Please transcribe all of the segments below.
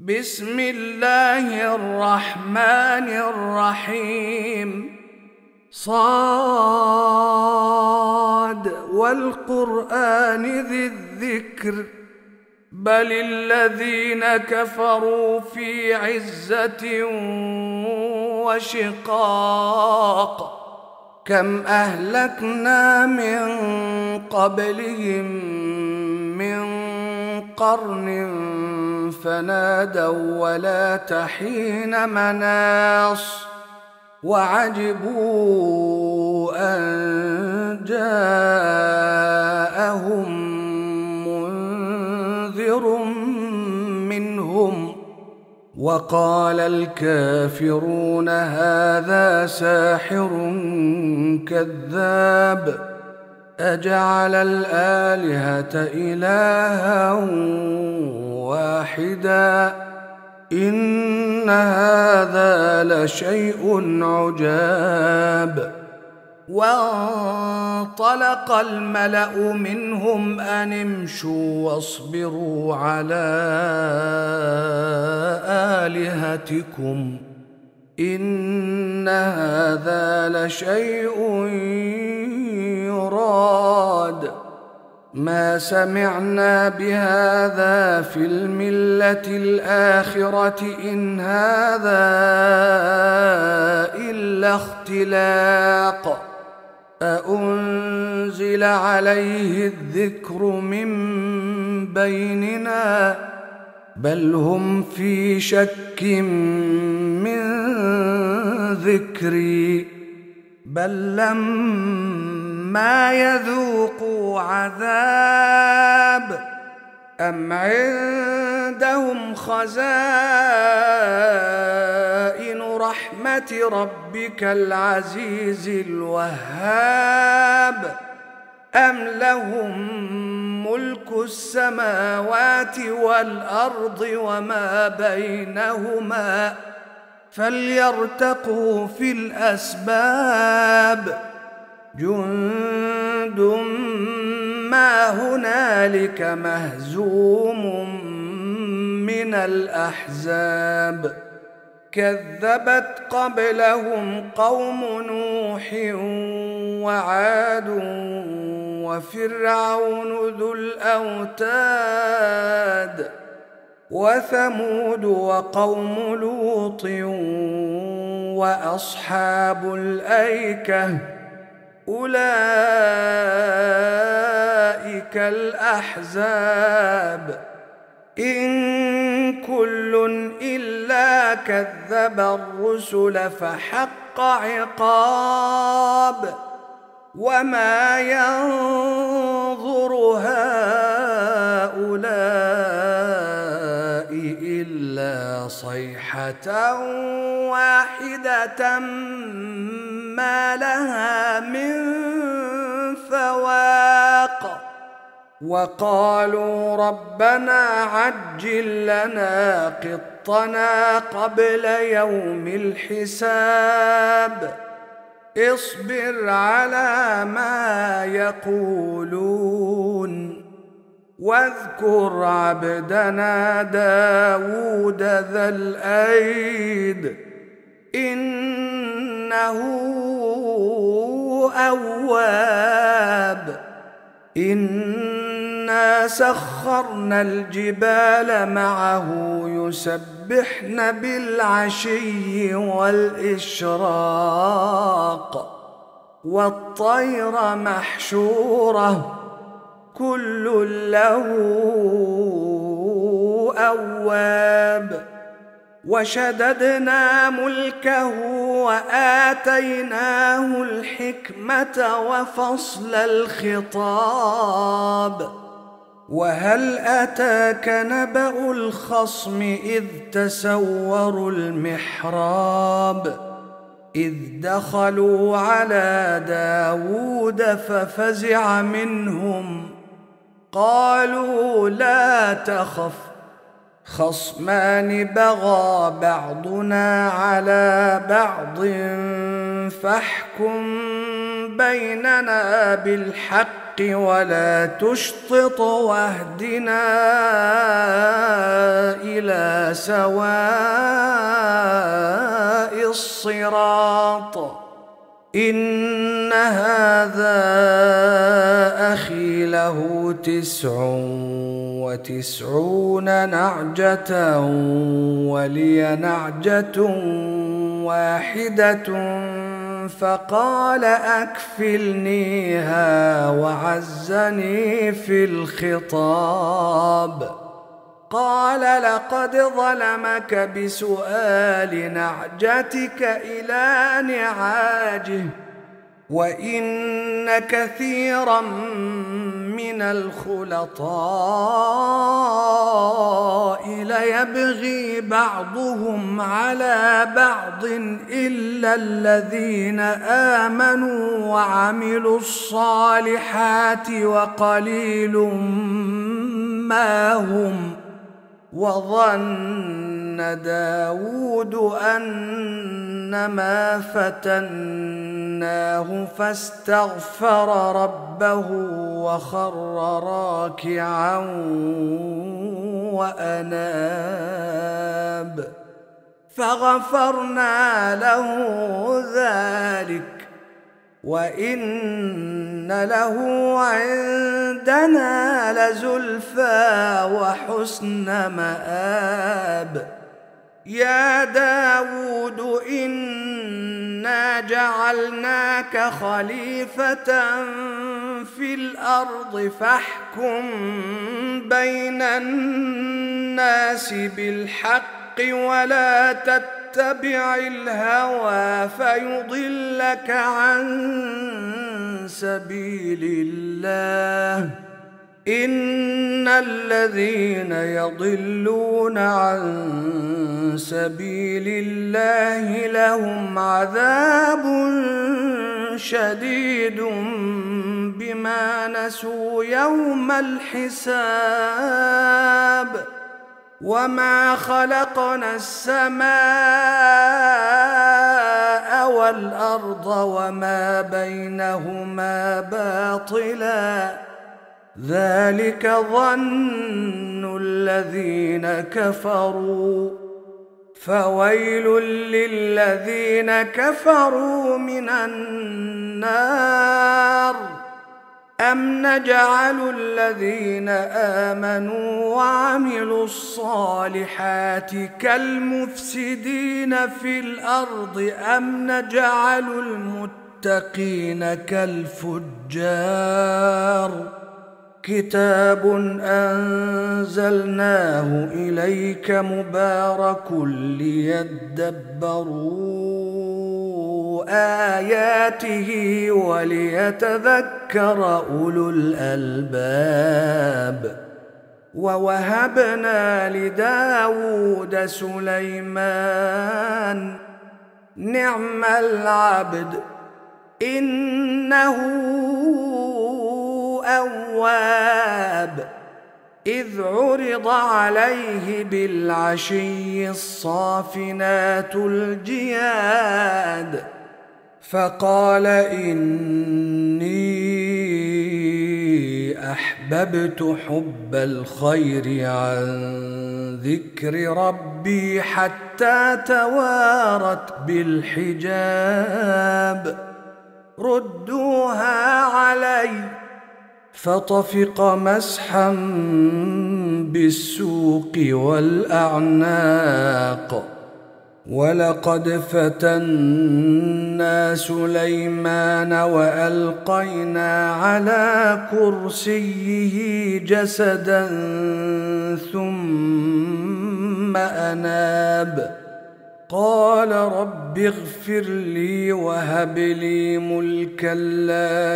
بسم الله الرحمن الرحيم. صاد والقرآن ذي الذكر بل الذين كفروا في عزة وشقاق كم أهلكنا من قبلهم من قرن فنادوا ولا تحين مناص وعجبوا أن جاءهم منذر منهم وقال الكافرون هذا ساحر كذاب أجعل الآلهة إلها واحدا إن هذا لشيء عجاب. وانطلق الملأ منهم أن امشوا واصبروا على آلهتكم إن هذا لشيء يراد ما سمعنا بهذا في الملة الآخرة إن هذا إلا اختلاق أأنزل عليه الذكر من بيننا بل هم في شك من ذكري بل لما يذوقوا عذاب أم عندهم خزائن رحمة ربك العزيز الوهاب أم لهم ملك السماوات والأرض وما بينهما فليرتقوا في الأسباب جند ما هنالك مهزوم من الأحزاب كذبت قبلهم قوم نوح وعاد وفرعون ذو الأوتاد وثمود وقوم لوط وأصحاب الأيكة أولئك الأحزاب إن كل إلا كذب الرسل فحق عقاب وما ينظر هؤلاء إلا صيحة واحدة ما لها من فواق وقالوا ربنا عجل لنا قطنا قبل يوم الحساب اصبر على ما يقولون واذكر عبدنا داود ذا الأيد إنه أواب إنا سخرنا الجبال معه يسبحن بالعشي والإشراق والطير محشورة كل له أواب وشددنا ملكه وآتيناه الحكمة وفصل الخطاب وهل أتاك نبأ الخصم إذ تسوروا المحراب إذ دخلوا على داود ففزع منهم قالوا لا تخف خصمان بغى بعضنا على بعض فاحكم بيننا بالحق ولا تشطط واهدنا إلى سواء الصراط. إن هذا أخي له 99 نعجة ولي نعجة واحدة فقال أكفلنيها وعزني في الخطاب. قال لقد ظلمك بسؤال نعجتك إلى نعاجه وإن كثيرا من الخلطاء ليبغي بعضهم على بعض إلا الذين آمنوا وعملوا الصالحات وقليل ما هم. وظن داود أنما فتناه فاستغفر ربه وخر راكعا وأناب فغفرنا له ذلك وإن له عندنا لزلفى وحسن مآب. يا داود إنا جعلناك خليفة في الأرض فاحكم بين الناس بالحق ولا تتبع الهوى فيضلك عن سبيل الله. إن الذين يضلون عن سبيل الله لهم عذاب شديد بما نسوا يوم الحساب. وما خلقنا السماء والأرض وما بينهما باطلا ذلك ظن الذين كفروا فويل للذين كفروا من النار. أم نجعل الذين آمنوا وعملوا الصالحات كالمفسدين في الأرض أم نجعل المتقين كالفجار. كتاب أنزلناه إليك مبارك ليدبروا آياته وليتذكر أولو الألباب. ووهبنا لداود سليمان نعم العبد إنه أواب. إذ عرض عليه بالعشي الصافنات الجياد فقال إني أحببت حب الخير عن ذكر ربي حتى توارت بالحجاب. ردوها علي فطفق مسحا بالسوق والأعناق. ولقد فتنا سليمان وألقينا على كرسيه جسدا ثم أناب. قال رب اغفر لي وهب لي ملكا لا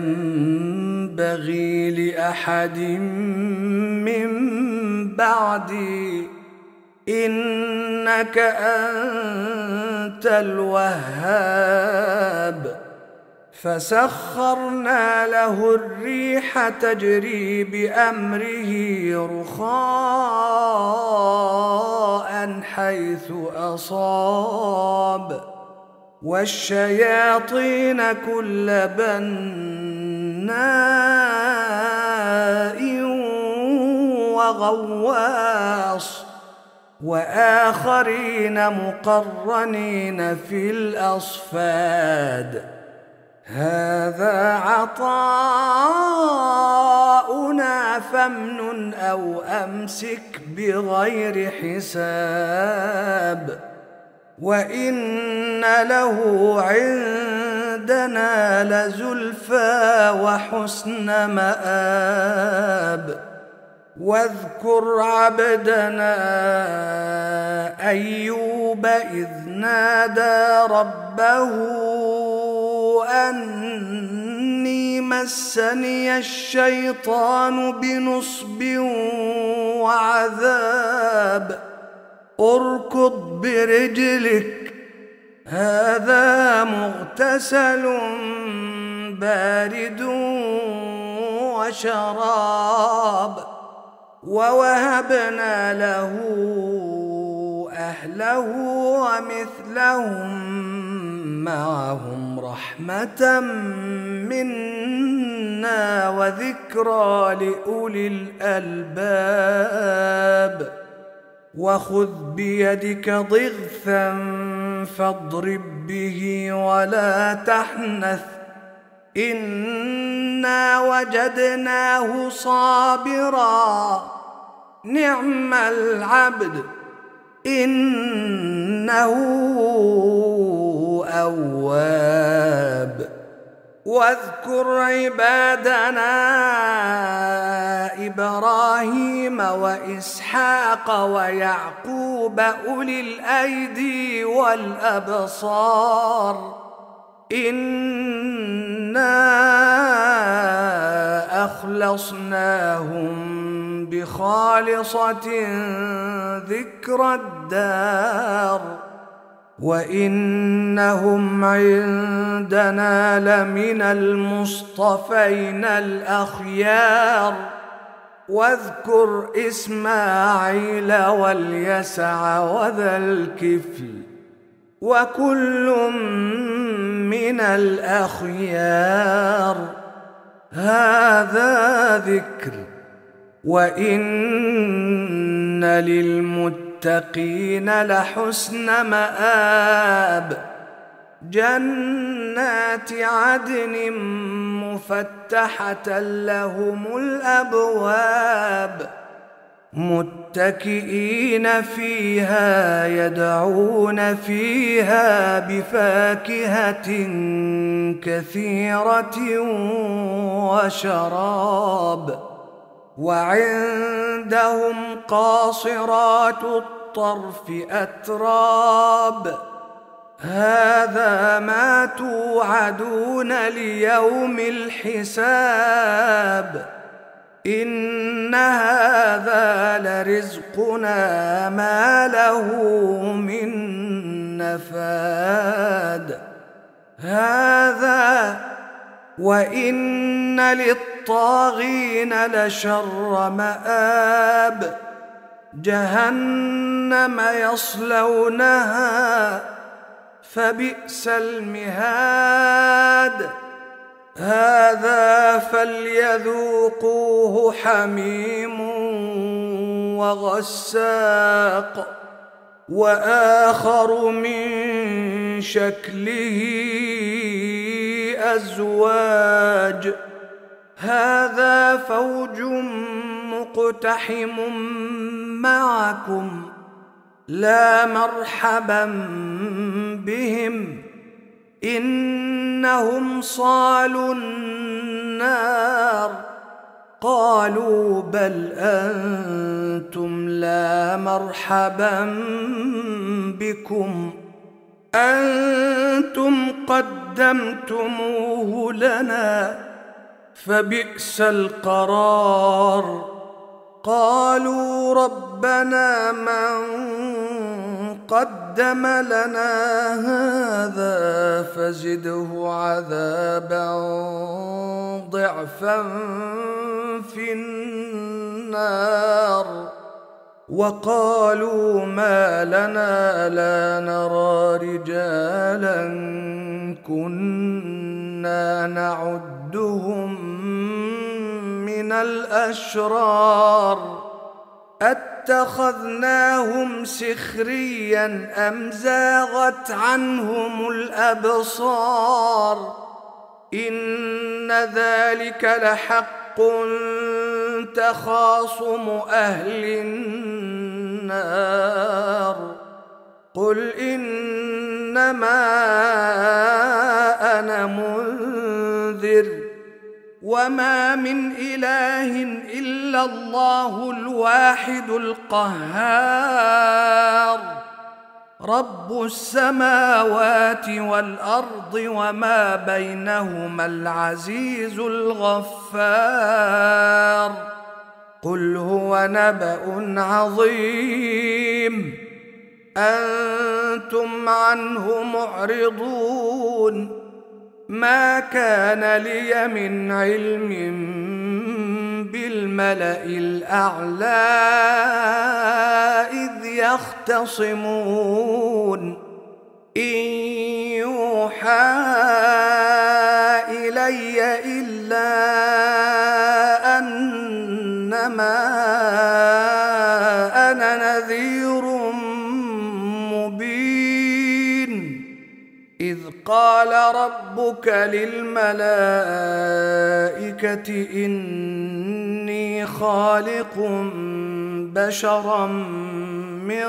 ينبغي لأحد من بعدي إنك أنت الوهاب. فسخرنا له الريح تجري بأمره رخاء حيث أصاب والشياطين كل بناء بناء وغواص وآخرين مقرنين في الأصفاد هذا عطاؤنا فامنن أو أمسك بغير حساب وإن له عندنا لزلفى وحسن مآب واذكر عبدنا أيوب إذ نادى ربه أني مسني الشيطان بنصب وعذاب اركض برجلك هذا مغتسل بارد وشراب ووهبنا له أهله ومثلهم معهم رحمة منا وذكرى لأولي الألباب وخذ بيدك ضغثا فاضرب به ولا تحنث إنا وجدناه صابرا نعم العبد إنه أواب واذكر عبادنا إبراهيم وإسحاق ويعقوب أولي الأيدي والأبصار إنا أخلصناهم بخالصة ذكر الدار وإنهم عندنا لمن المصطفين الأخيار واذكر إسماعيل واليسع وذا الكفل وكل من الأخيار هذا ذكر وإن للمتقين لحسن مآب جنات عدن مفتحة لهم الأبواب متكئين فيها يدعون فيها بفاكهة كثيرة وشراب وعندهم قاصرات الطرف أتراب هذا ما توعدون ليوم الحساب إن هذا لرزقنا ما له من نفاد هذا وإن للطاغين لشر مآب جهنم يصلونها فبئس المهاد هذا فليذوقوه حميم وغساق وآخر من شكله أزواج هذا فوج مقتحم معكم لا مرحبا بهم إنهم صالوا النار قالوا بل أنتم لا مرحبا بكم أنتم قدمتموه لنا فبئس القرار قالوا ربنا من قدم لنا هذا فزده عذابا ضعفا في النار وقالوا ما لنا لا نرى رجالا كنا نعدهم من الأشرار أتخذناهم سخريا أم زاغت عنهم الأبصار إن ذلك لحق تخاصم أهل النار قل إنما أنا منذر وما من إله إلا الله الواحد القهار رب السماوات والأرض وما بينهما العزيز الغفار قل هو نبأ عظيم أنتم عنه معرضون ما كان لي من علم بالملأ الأعلى إذ يختصمون إن يوحى إلي إلا أنما أنا نذير مبين إذ قال ربك للملائكة إني خالق بشرا من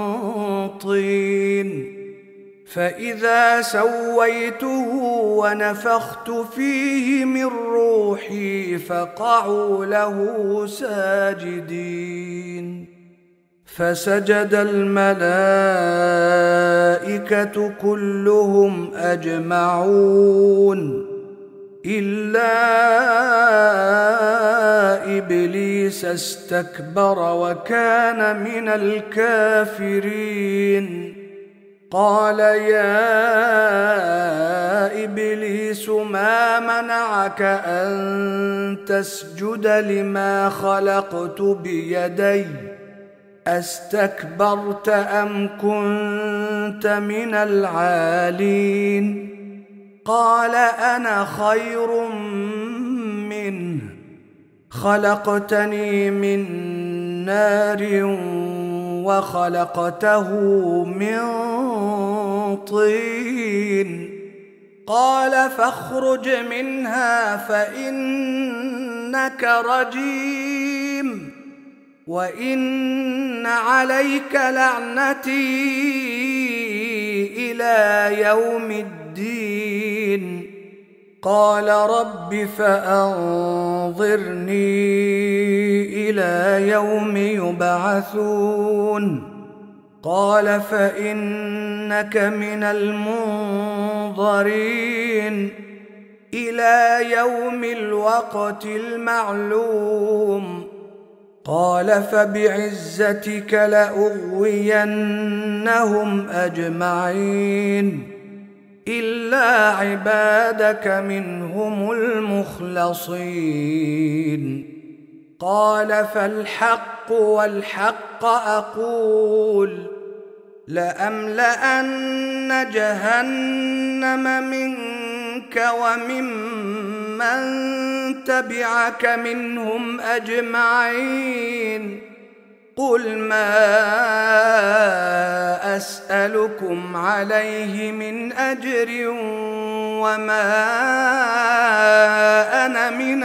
طين فإذا سويته ونفخت فيه من روحي فقعوا له ساجدين فسجد الملائكة كلهم أجمعون إلا إبليس استكبر وكان من الكافرين قال يا إبليس ما منعك أن تسجد لما خلقت بيدي أستكبرت أم كنت من العالين قال أنا خير منه خلقتني من نار وخلقته من طين قال فاخرج منها فإنك رجيم وإن عليك لعنتي إلى يوم الدين قال رب فأنظرني إلى يوم يبعثون قال فإنك من المنظرين إلى يوم الوقت المعلوم قال فبعزتك لأغوينهم أجمعين إلا عبادك منهم المخلصين قال فالحق والحق أقول لأملأن جهنم منك وممن تبعك منهم أجمعين قل ما أسألكم عليه من أجر وما أنا من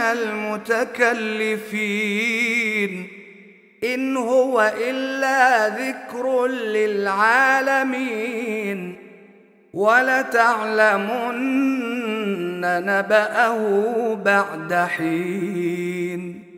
المتكلفين إن هو إلا ذكر للعالمين ولتعلمن نبأه بعد حين